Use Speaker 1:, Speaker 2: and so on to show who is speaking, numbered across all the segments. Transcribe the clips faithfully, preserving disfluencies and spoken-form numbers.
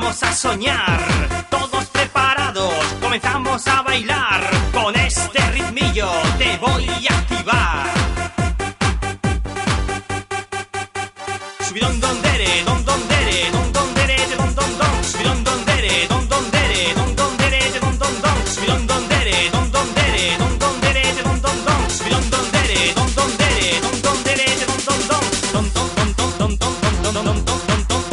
Speaker 1: vamos a soñar. Todos preparados, comenzamos a bailar. Con este ritmillo te voy a activar. Subidón don dere, don don dere, don don dere, de don don don. Subidón don dere, don don dere, don don dere, de don don don. Subidón don dere, don don dere, don don dere, de don don don. Subidón don dere, don don dere, don don dere, de don don don. Don don don don don don don don don don.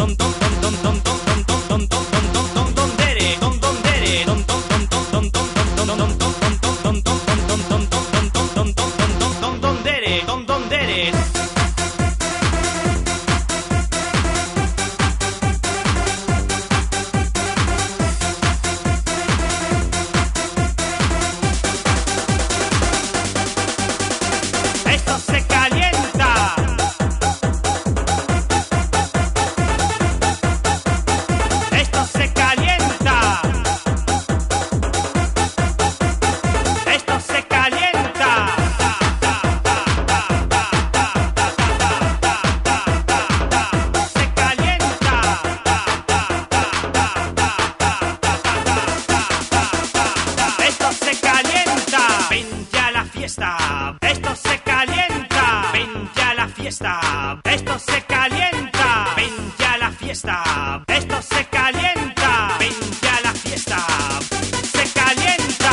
Speaker 1: Esto se calienta, vente a la fiesta. Esto se calienta, vente a la fiesta. Esto se calienta, vente a la fiesta. Se calienta.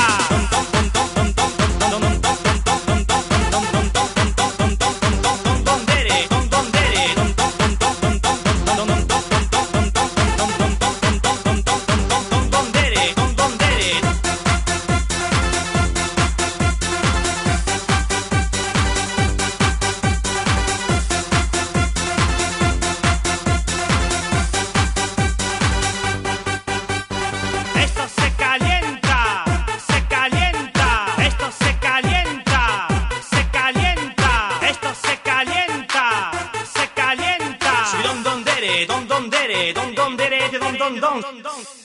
Speaker 1: Don don dere, don don dere, de don don don.